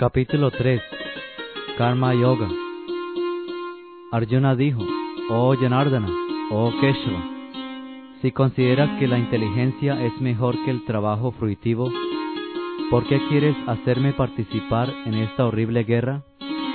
Capítulo 3. Karma Yoga. Arjuna dijo: Oh Janardana, oh Keshava, si consideras que la inteligencia es mejor que el trabajo fruitivo, ¿por qué quieres hacerme participar en esta horrible guerra?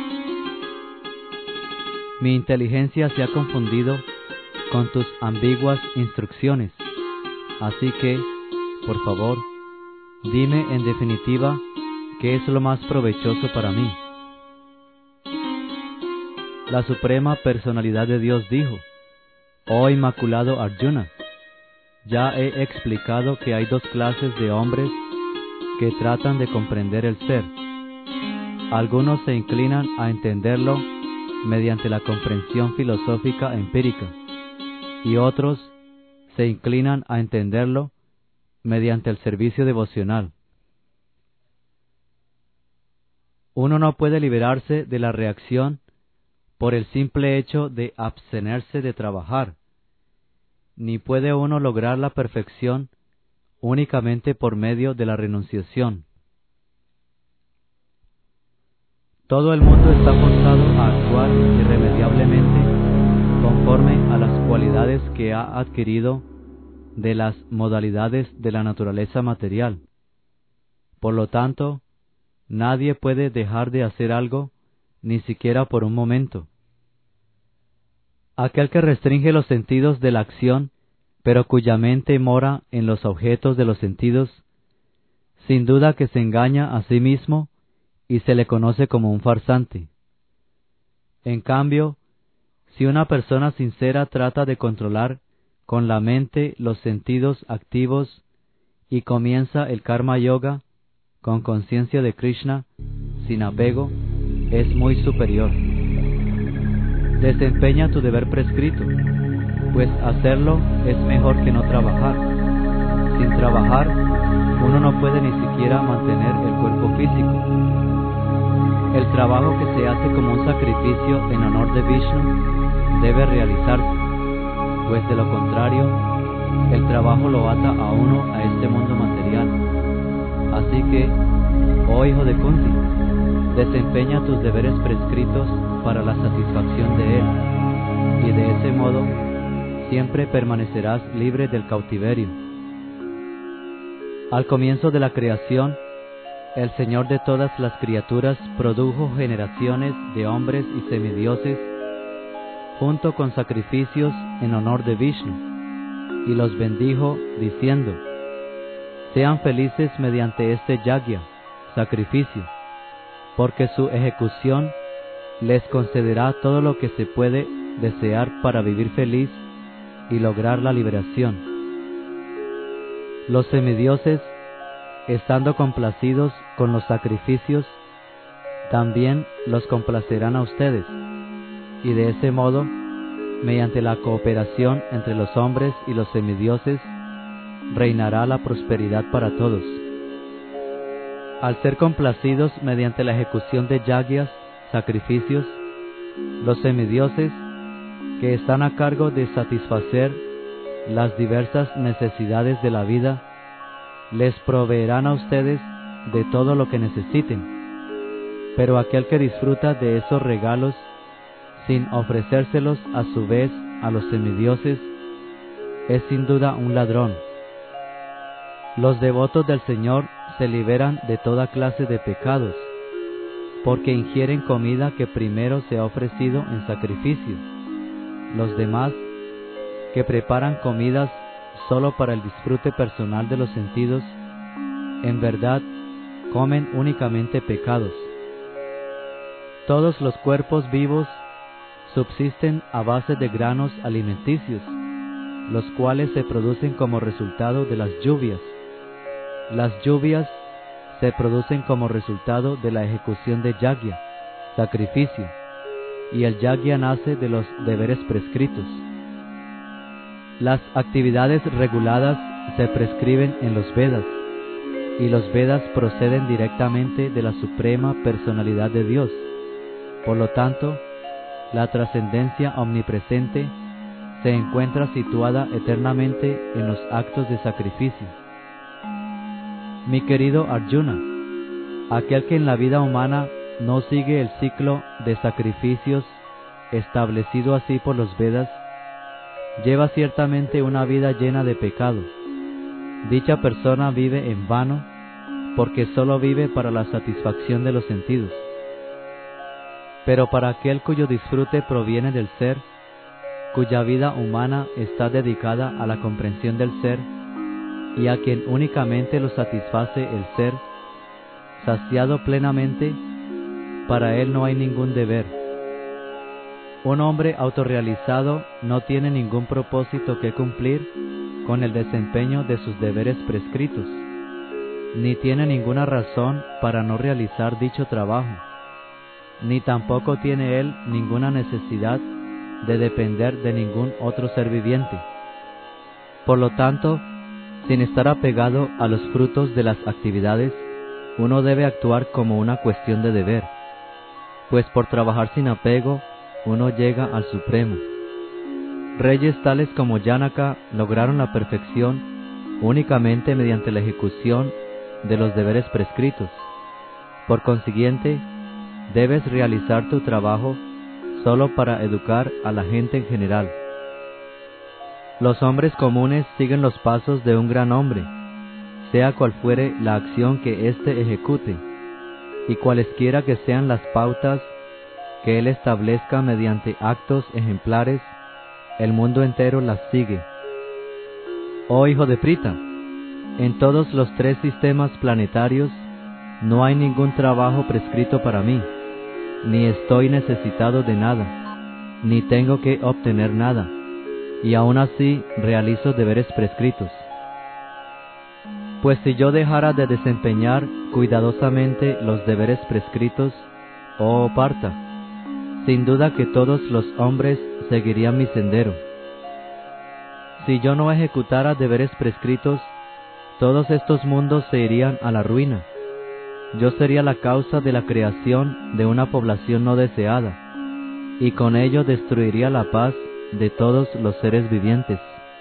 Mi inteligencia se ha confundido con tus ambiguas instrucciones, así que, por favor, dime en definitiva qué es lo más provechoso para mí. La Suprema Personalidad de Dios dijo: Oh Inmaculado Arjuna, ya he explicado que hay dos clases de hombres que tratan de comprender el ser. Algunos se inclinan a entenderlo mediante la comprensión filosófica empírica, y otros se inclinan a entenderlo mediante el servicio devocional. Uno no puede liberarse de la reacción por el simple hecho de abstenerse de trabajar, ni puede uno lograr la perfección únicamente por medio de la renunciación. Todo el mundo está forzado a actuar irremediablemente conforme a las cualidades que ha adquirido de las modalidades de la naturaleza material. Por lo tanto, nadie puede dejar de hacer algo, ni siquiera por un momento. Aquel que restringe los sentidos de la acción, pero cuya mente mora en los objetos de los sentidos, sin duda que se engaña a sí mismo y se le conoce como un farsante. En cambio, si una persona sincera trata de controlar con la mente los sentidos activos y comienza el Karma Yoga con conciencia de Krishna, sin apego, es muy superior. Desempeña tu deber prescrito, pues hacerlo es mejor que no trabajar. Sin trabajar, uno no puede ni siquiera mantener el cuerpo físico. El trabajo que se hace como un sacrificio en honor de Vishnu debe realizarse, pues de lo contrario, el trabajo lo ata a uno a este mundo material. Así que, oh hijo de Kunti, desempeña tus deberes prescritos para la satisfacción de él, y de ese modo siempre permanecerás libre del cautiverio. Al comienzo de la creación, el Señor de todas las criaturas produjo generaciones de hombres y semidioses, junto con sacrificios en honor de Vishnu, y los bendijo diciendo: sean felices mediante este yagya, sacrificio, porque su ejecución les concederá todo lo que se puede desear para vivir feliz y lograr la liberación. Los semidioses, estando complacidos con los sacrificios, también los complacerán a ustedes, y de ese modo, mediante la cooperación entre los hombres y los semidioses, reinará la prosperidad para todos. Al ser complacidos mediante la ejecución de yagyas, sacrificios, los semidioses, que están a cargo de satisfacer las diversas necesidades de la vida, les proveerán a ustedes de todo lo que necesiten. Pero aquel que disfruta de esos regalos sin ofrecérselos a su vez a los semidioses es sin duda un ladrón. Los devotos del Señor se liberan de toda clase de pecados, porque ingieren comida que primero se ha ofrecido en sacrificio. Los demás, que preparan comidas solo para el disfrute personal de los sentidos, en verdad comen únicamente pecados. Todos los cuerpos vivos subsisten a base de granos alimenticios, los cuales se producen como resultado de las lluvias. Las lluvias se producen como resultado de la ejecución de yagya, sacrificio, y el yagya nace de los deberes prescritos. Las actividades reguladas se prescriben en los Vedas, y los Vedas proceden directamente de la Suprema Personalidad de Dios. Por lo tanto, la trascendencia omnipresente se encuentra situada eternamente en los actos de sacrificio. Mi querido Arjuna, Aquel que en la vida humana no sigue el ciclo de sacrificios establecido así por los Vedas, lleva ciertamente una vida llena de pecado. Dicha persona vive en vano, porque sólo vive para la satisfacción de los sentidos. Pero para aquel cuyo disfrute proviene del ser, cuya vida humana está dedicada a la comprensión del ser, y a quien únicamente lo satisface el ser, saciado plenamente, para él no hay ningún deber. Un hombre autorrealizado no tiene ningún propósito que cumplir con el desempeño de sus deberes prescritos, ni tiene ninguna razón para no realizar dicho trabajo, ni tampoco tiene él ninguna necesidad de depender de ningún otro ser viviente. Por lo tanto, sin estar apegado a los frutos de las actividades, uno debe actuar como una cuestión de deber, pues por trabajar sin apego, uno llega al Supremo. Reyes tales como Janaka lograron la perfección únicamente mediante la ejecución de los deberes prescritos. Por consiguiente, debes realizar tu trabajo solo para educar a la gente en general. Los hombres comunes siguen los pasos de un gran hombre, sea cual fuere la acción que éste ejecute, y cualesquiera que sean las pautas que él establezca mediante actos ejemplares, el mundo entero las sigue. Oh hijo de Prita, en todos los 3 sistemas planetarios no hay ningún trabajo prescrito para mí, ni estoy necesitado de nada, ni tengo que obtener nada, y aún así realizo deberes prescritos. Pues si yo dejara de desempeñar cuidadosamente los deberes prescritos, oh Partha, sin duda que todos los hombres seguirían mi sendero. Si yo no ejecutara deberes prescritos, todos estos mundos se irían a la ruina. Yo sería la causa de la creación de una población no deseada, y con ello destruiría la paz de todos los seres vivientes.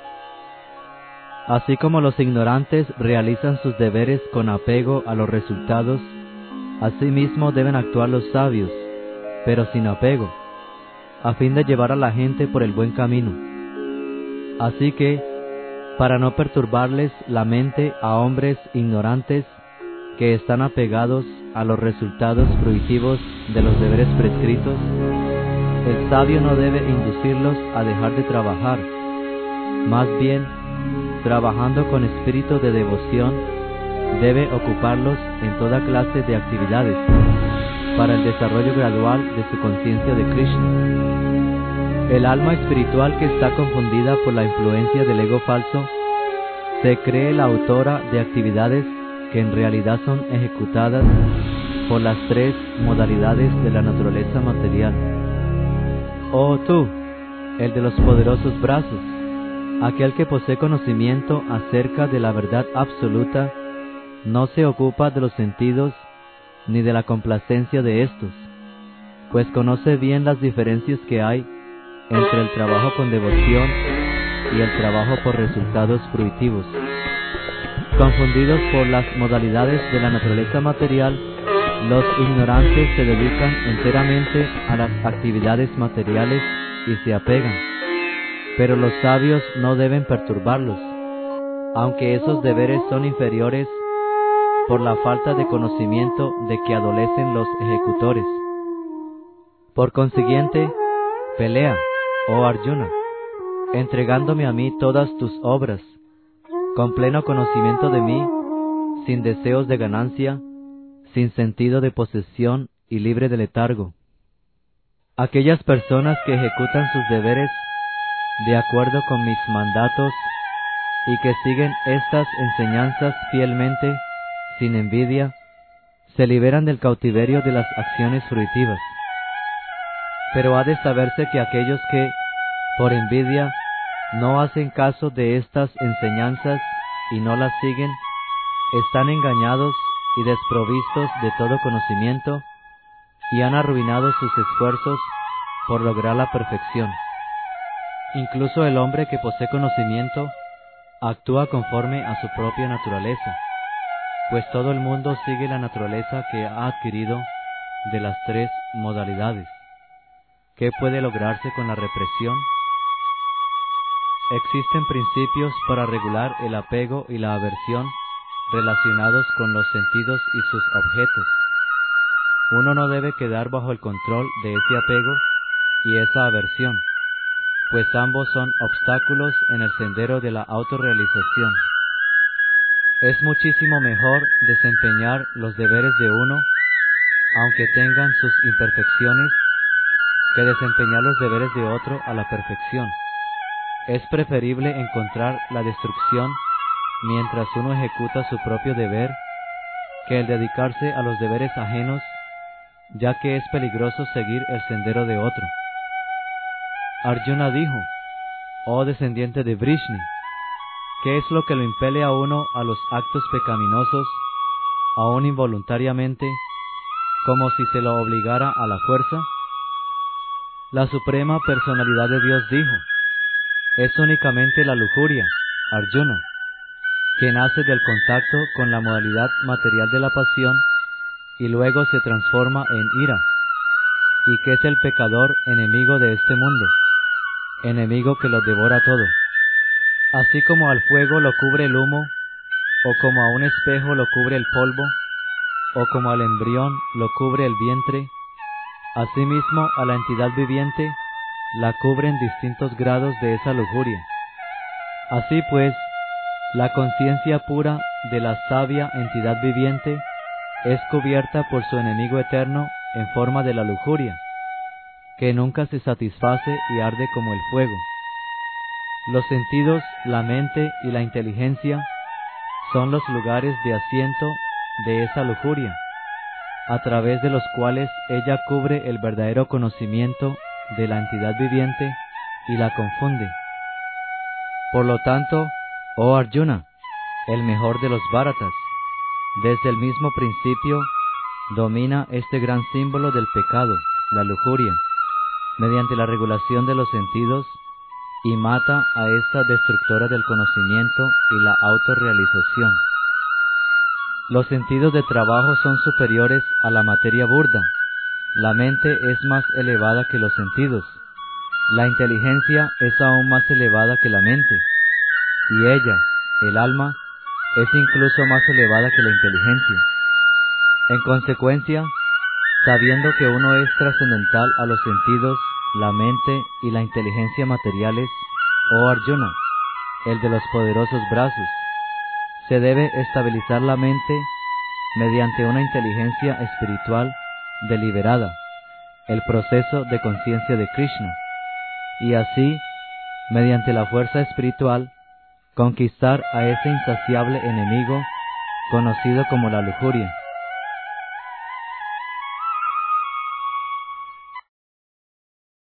Así como los ignorantes realizan sus deberes con apego a los resultados, asimismo deben actuar los sabios, pero sin apego, a fin de llevar a la gente por el buen camino. Así que, para no perturbarles la mente a hombres ignorantes que están apegados a los resultados fruitivos de los deberes prescritos, el sabio no debe inducirlos a dejar de trabajar, más bien, trabajando con espíritu de devoción, debe ocuparlos en toda clase de actividades para el desarrollo gradual de su conciencia de Krishna. El alma espiritual que está confundida por la influencia del ego falso se cree la autora de actividades que en realidad son ejecutadas por las 3 modalidades de la naturaleza material. Oh tú, el de los poderosos brazos, aquel que posee conocimiento acerca de la verdad absoluta, no se ocupa de los sentidos ni de la complacencia de estos, pues conoce bien las diferencias que hay entre el trabajo con devoción y el trabajo por resultados fruitivos. Confundidos por las modalidades de la naturaleza material, los ignorantes se dedican enteramente a las actividades materiales y se apegan, pero los sabios no deben perturbarlos, aunque esos deberes son inferiores por la falta de conocimiento de que adolecen los ejecutores. Por consiguiente, pelea, oh Arjuna, entregándome a mí todas tus obras, con pleno conocimiento de mí, sin deseos de ganancia, sin sentido de posesión y libre de letargo. Aquellas personas que ejecutan sus deberes de acuerdo con mis mandatos y que siguen estas enseñanzas fielmente, sin envidia, se liberan del cautiverio de las acciones fruitivas. Pero ha de saberse que aquellos que, por envidia, no hacen caso de estas enseñanzas y no las siguen, están engañados y desprovistos de todo conocimiento y han arruinado sus esfuerzos por lograr la perfección. Incluso el hombre que posee conocimiento actúa conforme a su propia naturaleza. pues todo el mundo sigue la naturaleza que ha adquirido de las tres modalidades. ¿Qué puede lograrse con la represión? Existen principios para regular el apego y la aversión relacionados con los sentidos y sus objetos. Uno no debe quedar bajo el control de ese apego y esa aversión, pues ambos son obstáculos en el sendero de la autorrealización. Es muchísimo mejor desempeñar los deberes de uno, aunque tengan sus imperfecciones, que desempeñar los deberes de otro a la perfección. Es preferible encontrar la destrucción mientras uno ejecuta su propio deber, que el dedicarse a los deberes ajenos, ya que es peligroso seguir el sendero de otro. Arjuna dijo: oh descendiente de Vrishni, ¿qué es lo que lo impele a uno a los actos pecaminosos, aun involuntariamente, como si se lo obligara a la fuerza? La Suprema Personalidad de Dios dijo: es únicamente la lujuria, Arjuna, que nace del contacto con la modalidad material de la pasión y luego se transforma en ira, y que es el pecador enemigo de este mundo, enemigo que lo devora todo. Así como al fuego lo cubre el humo, o como a un espejo lo cubre el polvo, o como al embrión lo cubre el vientre, asimismo a la entidad viviente la cubren distintos grados de esa lujuria. Así pues, la conciencia pura de la sabia entidad viviente es cubierta por su enemigo eterno en forma de la lujuria, que nunca se satisface y arde como el fuego. Los sentidos, la mente y la inteligencia son los lugares de asiento de esa lujuria, a través de los cuales ella cubre el verdadero conocimiento de la entidad viviente y la confunde. Por lo tanto, oh Arjuna, el mejor de los Bharatas, desde el mismo principio domina este gran símbolo del pecado, la lujuria, mediante la regulación de los sentidos, y mata a esta destructora del conocimiento y la autorrealización. Los sentidos de trabajo son superiores a la materia burda. La mente es más elevada que los sentidos. La inteligencia es aún más elevada que la mente. Y ella, el alma, es incluso más elevada que la inteligencia. En consecuencia, sabiendo que uno es trascendental a los sentidos, la mente y la inteligencia materiales, oh Arjuna, el de los poderosos brazos, se debe estabilizar la mente mediante una inteligencia espiritual deliberada, el proceso de conciencia de Krishna, y así, mediante la fuerza espiritual, conquistar a ese insaciable enemigo conocido como la lujuria.